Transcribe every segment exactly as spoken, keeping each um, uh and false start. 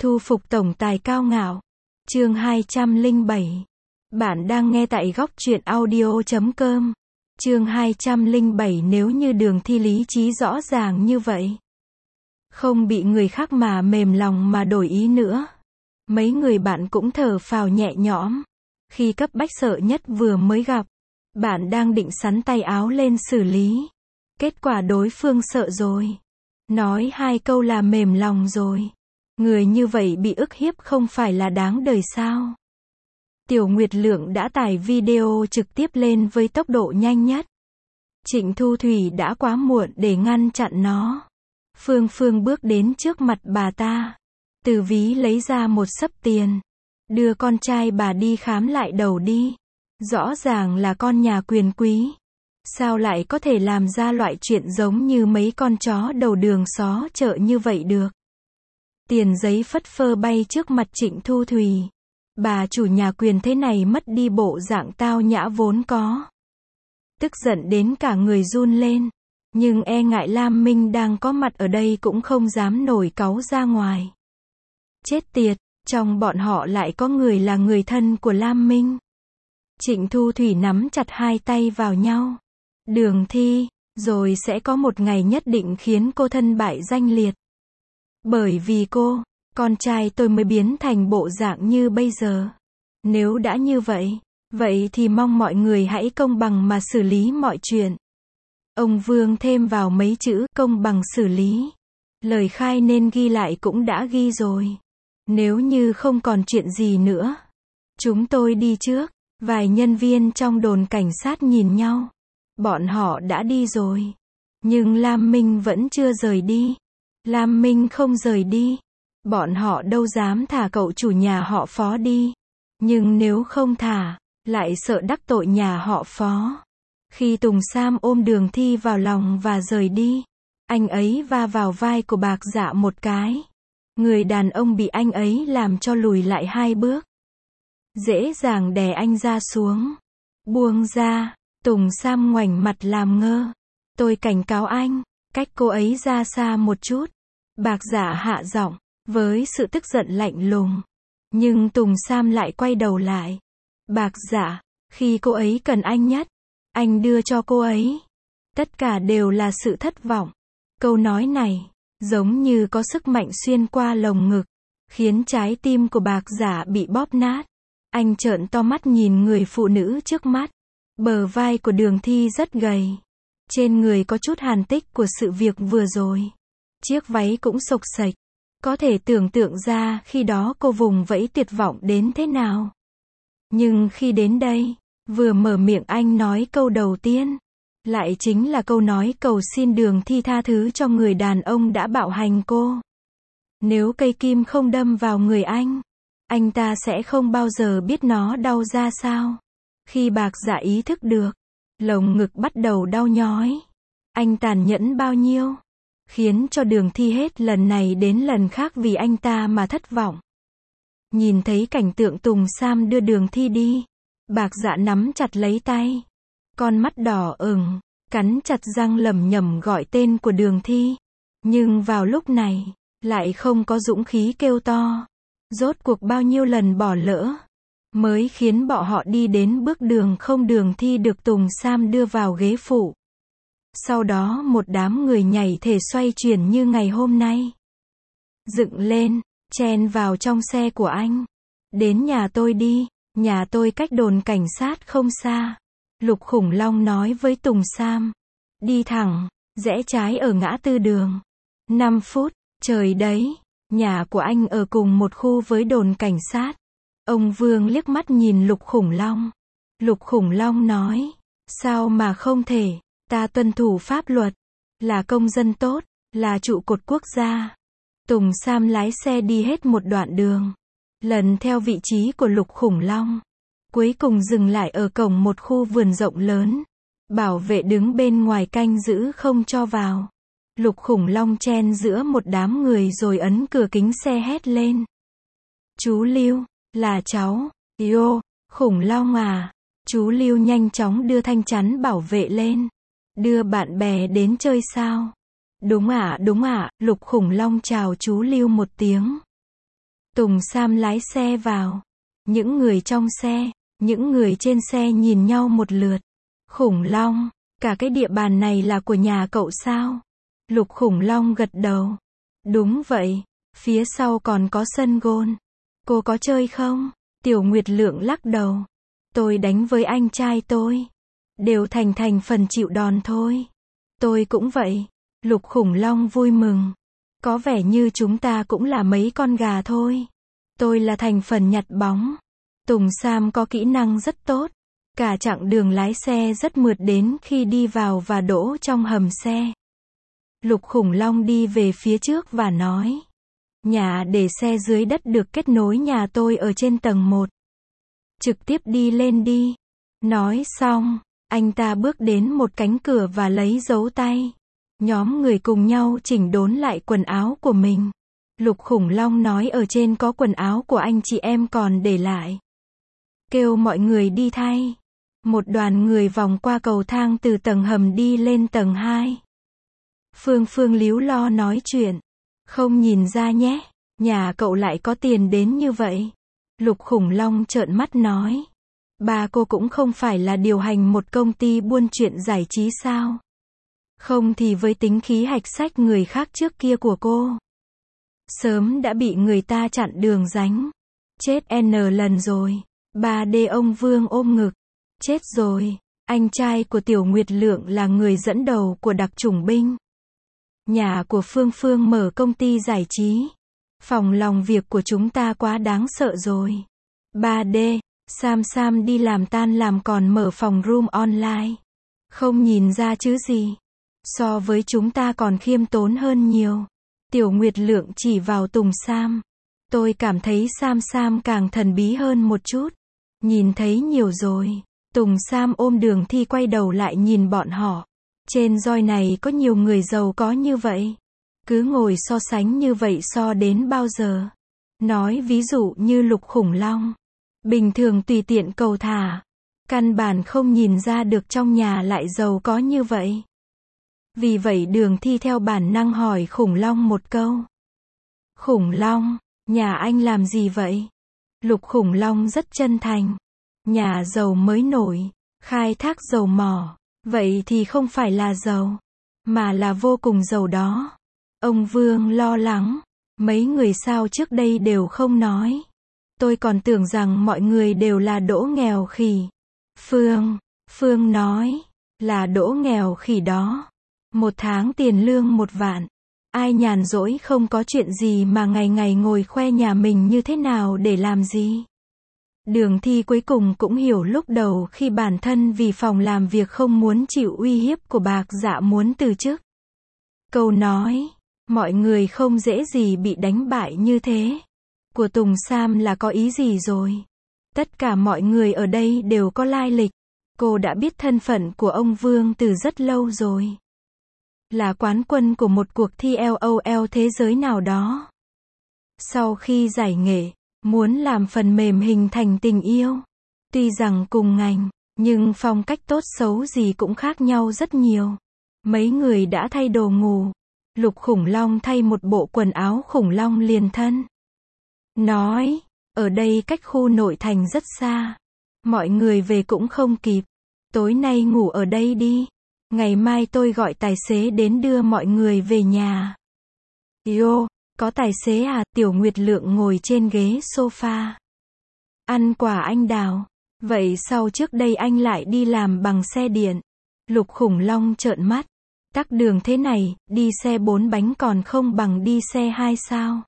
Thu phục tổng tài cao ngạo. Chương hai trăm lẻ bảy. Bạn đang nghe tại góc truyện audio chấm com. Chương hai trăm lẻ bảy. Nếu như Đường Thi lý trí rõ ràng như vậy, không bị người khác mà mềm lòng mà đổi ý nữa, mấy người bạn cũng thở phào nhẹ nhõm. Khi cấp bách sợ nhất vừa mới gặp, bạn đang định xắn tay áo lên xử lý, kết quả đối phương sợ rồi, nói hai câu là mềm lòng rồi. Người như vậy bị ức hiếp không phải là đáng đời sao? Tiểu Nguyệt Lượng đã tải video trực tiếp lên với tốc độ nhanh nhất. Trịnh Thu Thủy đã quá muộn để ngăn chặn nó. Phương Phương bước đến trước mặt bà ta, từ ví lấy ra một xấp tiền, đưa con trai bà đi khám lại đầu đi. Rõ ràng là con nhà quyền quý, sao lại có thể làm ra loại chuyện giống như mấy con chó đầu đường xó chợ như vậy được? Tiền giấy phất phơ bay trước mặt Trịnh Thu Thủy. Bà chủ nhà quyền thế này mất đi bộ dạng tao nhã vốn có. Tức giận đến cả người run lên, nhưng e ngại Lam Minh đang có mặt ở đây cũng không dám nổi cáu ra ngoài. Chết tiệt, trong bọn họ lại có người là người thân của Lam Minh. Trịnh Thu Thủy nắm chặt hai tay vào nhau. Đường Thi, rồi sẽ có một ngày nhất định khiến cô thân bại danh liệt. Bởi vì cô, con trai tôi mới biến thành bộ dạng như bây giờ. Nếu đã như vậy, vậy thì mong mọi người hãy công bằng mà xử lý mọi chuyện. Ông Vương thêm vào mấy chữ công bằng xử lý. Lời khai nên ghi lại cũng đã ghi rồi. Nếu như không còn chuyện gì nữa, chúng tôi đi trước. Vài nhân viên trong đồn cảnh sát nhìn nhau. Bọn họ đã đi rồi. Nhưng Lam Minh vẫn chưa rời đi. Lam Minh không rời đi, bọn họ đâu dám thả cậu chủ nhà họ Phó đi. Nhưng nếu không thả, lại sợ đắc tội nhà họ Phó. Khi Tùng Sam ôm Đường Thi vào lòng và rời đi, anh ấy va vào vai của Bạc Dạ một cái. Người đàn ông bị anh ấy làm cho lùi lại hai bước. Dễ dàng đè anh ra xuống. Buông ra, Tùng Sam ngoảnh mặt làm ngơ. Tôi cảnh cáo anh, cách cô ấy ra xa một chút. Bạc Dạ hạ giọng, với sự tức giận lạnh lùng. Nhưng Tùng Sam lại quay đầu lại. Bạc Dạ, khi cô ấy cần anh nhất, anh đưa cho cô ấy. Tất cả đều là sự thất vọng. Câu nói này, giống như có sức mạnh xuyên qua lồng ngực, khiến trái tim của Bạc Dạ bị bóp nát. Anh trợn to mắt nhìn người phụ nữ trước mắt. Bờ vai của Đường Thi rất gầy. Trên người có chút hàn tích của sự việc vừa rồi. Chiếc váy cũng xộc xệch. Có thể tưởng tượng ra khi đó cô vùng vẫy tuyệt vọng đến thế nào. Nhưng khi đến đây, vừa mở miệng anh nói câu đầu tiên, lại chính là câu nói cầu xin Đường Thi tha thứ cho người đàn ông đã bạo hành cô. Nếu cây kim không đâm vào người anh, anh ta sẽ không bao giờ biết nó đau ra sao. Khi Bạc Dạ ý thức được, lồng ngực bắt đầu đau nhói. Anh tàn nhẫn bao nhiêu, khiến cho Đường Thi hết lần này đến lần khác vì anh ta mà thất vọng. Nhìn thấy cảnh tượng Tùng Sam đưa Đường Thi đi, Bạc Dạ nắm chặt lấy tay, con mắt đỏ ửng, cắn chặt răng lẩm nhẩm gọi tên của Đường Thi. Nhưng vào lúc này, lại không có dũng khí kêu to. Rốt cuộc bao nhiêu lần bỏ lỡ, mới khiến bọn họ đi đến bước đường không. Đường Thi được Tùng Sam đưa vào ghế phụ. Sau đó một đám người nhảy thể xoay chuyển như ngày hôm nay. Dựng lên, chen vào trong xe của anh. Đến nhà tôi đi, nhà tôi cách đồn cảnh sát không xa. Lục Khủng Long nói với Tùng Sam. Đi thẳng, rẽ trái ở ngã tư đường. năm phút, trời đấy. Nhà của anh ở cùng một khu với đồn cảnh sát. Ông Vương liếc mắt nhìn Lục Khủng Long. Lục Khủng Long nói. Sao mà không thể, ta tuân thủ pháp luật, là công dân tốt, là trụ cột quốc gia. Tùng Sam lái xe đi hết một đoạn đường, lần theo vị trí của Lục Khủng Long. Cuối cùng dừng lại ở cổng một khu vườn rộng lớn. Bảo vệ đứng bên ngoài canh giữ không cho vào. Lục Khủng Long chen giữa một đám người rồi ấn cửa kính xe hét lên. Chú Lưu, là cháu. Yo, Khủng Long à. Chú Lưu nhanh chóng đưa thanh chắn bảo vệ lên. Đưa bạn bè đến chơi sao? Đúng ạ, đúng ạ, Lục Khủng Long chào chú Lưu một tiếng. Tùng Sam lái xe vào. Những người trong xe, những người trên xe nhìn nhau một lượt. Khủng long, cả cái địa bàn này là của nhà cậu sao? Lục Khủng Long gật đầu. Đúng vậy, phía sau còn có sân gôn. Cô có chơi không? Tiểu Nguyệt Lượng lắc đầu. Tôi đánh với anh trai tôi. Đều thành thành phần chịu đòn thôi. Tôi cũng vậy. Lục Khủng Long vui mừng. Có vẻ như chúng ta cũng là mấy con gà thôi. Tôi là thành phần nhặt bóng. Tùng Sam có kỹ năng rất tốt. Cả chặng đường lái xe rất mượt đến khi đi vào và đỗ trong hầm xe. Lục Khủng Long đi về phía trước và nói. Nhà để xe dưới đất được kết nối nhà tôi ở trên tầng một. Trực tiếp đi lên đi. Nói xong, anh ta bước đến một cánh cửa và lấy dấu tay. Nhóm người cùng nhau chỉnh đốn lại quần áo của mình. Lục Khủng Long nói ở trên có quần áo của anh chị em còn để lại. Kêu mọi người đi thay. Một đoàn người vòng qua cầu thang từ tầng hầm đi lên tầng hai. Phương Phương líu lo nói chuyện. Không nhìn ra nhé, nhà cậu lại có tiền đến như vậy. Lục Khủng Long trợn mắt nói. Ba cô cũng không phải là điều hành một công ty buôn chuyện giải trí sao? Không thì với tính khí hạch sách người khác trước kia của cô. Sớm đã bị người ta chặn đường ránh. Chết N lần rồi. Ba D ông Vương ôm ngực. Chết rồi, anh trai của Tiểu Nguyệt Lượng là người dẫn đầu của đặc chủng binh. Nhà của Phương Phương mở công ty giải trí. Phòng lòng việc của chúng ta quá đáng sợ rồi. ba D, Sam Sam đi làm tan làm còn mở phòng room online. Không nhìn ra chứ gì. So với chúng ta còn khiêm tốn hơn nhiều. Tiểu Nguyệt Lượng chỉ vào Tùng Sam. Tôi cảm thấy Sam Sam càng thần bí hơn một chút. Nhìn thấy nhiều rồi. Tùng Sam ôm Đường Thi quay đầu lại nhìn bọn họ. Trên roi này có nhiều người giàu có như vậy. Cứ ngồi so sánh như vậy so đến bao giờ? Nói ví dụ như Lục Khủng Long. Bình thường tùy tiện cầu thả. Căn bản không nhìn ra được trong nhà lại giàu có như vậy. Vì vậy Đường Thi theo bản năng hỏi Khủng Long một câu. Khủng Long, nhà anh làm gì vậy? Lục Khủng Long rất chân thành. Nhà giàu mới nổi, khai thác dầu mỏ. Vậy thì không phải là giàu, mà là vô cùng giàu đó. Ông Vương lo lắng. Mấy người sao trước đây đều không nói. Tôi còn tưởng rằng mọi người đều là đỗ nghèo khỉ. Phương, Phương nói, là đỗ nghèo khỉ đó. Một tháng tiền lương một vạn. Ai nhàn rỗi không có chuyện gì mà ngày ngày ngồi khoe nhà mình như thế nào để làm gì. Đường Thi cuối cùng cũng hiểu lúc đầu khi bản thân vì phòng làm việc không muốn chịu uy hiếp của Bạc Dạ muốn từ chức. Câu nói, mọi người không dễ gì bị đánh bại như thế. Của Tùng Sam là có ý gì rồi? Tất cả mọi người ở đây đều có lai lịch. Cô đã biết thân phận của ông Vương từ rất lâu rồi. Là quán quân của một cuộc thi LOL thế giới nào đó. Sau khi giải nghệ, muốn làm phần mềm hình thành tình yêu. Tuy rằng cùng ngành, nhưng phong cách tốt xấu gì cũng khác nhau rất nhiều. Mấy người đã thay đồ ngủ. Lục Khủng Long thay một bộ quần áo khủng long liền thân. Nói, ở đây cách khu nội thành rất xa. Mọi người về cũng không kịp. Tối nay ngủ ở đây đi. Ngày mai tôi gọi tài xế đến đưa mọi người về nhà. Yo, có tài xế à? Tiểu Nguyệt Lượng ngồi trên ghế sofa. Ăn quả anh đào. Vậy sao trước đây anh lại đi làm bằng xe điện? Lục Khủng Long trợn mắt. Tắc đường thế này, đi xe bốn bánh còn không bằng đi xe hai sao?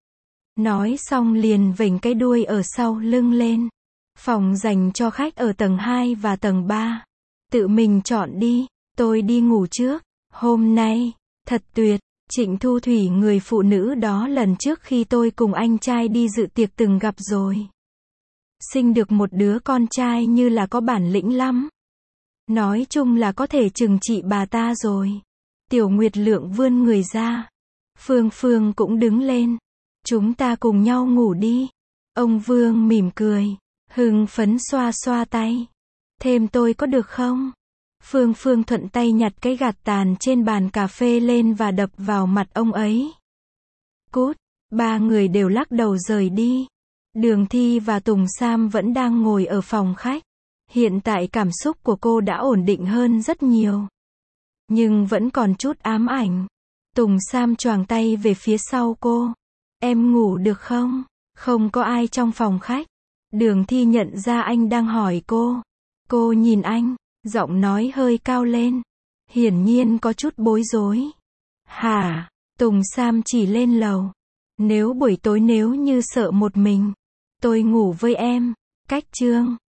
Nói xong liền vểnh cái đuôi ở sau lưng lên. Phòng dành cho khách ở tầng hai và tầng ba. Tự mình chọn đi, tôi đi ngủ trước. Hôm nay, thật tuyệt. Trịnh Thu Thủy người phụ nữ đó lần trước khi tôi cùng anh trai đi dự tiệc từng gặp rồi. Sinh được một đứa con trai như là có bản lĩnh lắm. Nói chung là có thể trừng trị bà ta rồi. Tiểu Nguyệt Lượng vươn người ra. Phương Phương cũng đứng lên. Chúng ta cùng nhau ngủ đi. Ông Vương mỉm cười. Hưng phấn xoa xoa tay. Thêm tôi có được không? Phương Phương thuận tay nhặt cái gạt tàn trên bàn cà phê lên và đập vào mặt ông ấy. Cút, Ba người đều lắc đầu rời đi. Đường Thi và Tùng Sam vẫn đang ngồi ở phòng khách. Hiện tại cảm xúc của cô đã ổn định hơn rất nhiều. Nhưng vẫn còn chút ám ảnh. Tùng Sam choàng tay về phía sau cô. Em ngủ được không? Không có ai trong phòng khách. Đường Thi nhận ra anh đang hỏi cô. Cô nhìn anh, giọng nói hơi cao lên. Hiển nhiên có chút bối rối. Hả? Tùng Sam chỉ lên lầu. Nếu buổi tối nếu như sợ một mình, tôi ngủ với em. Cách chương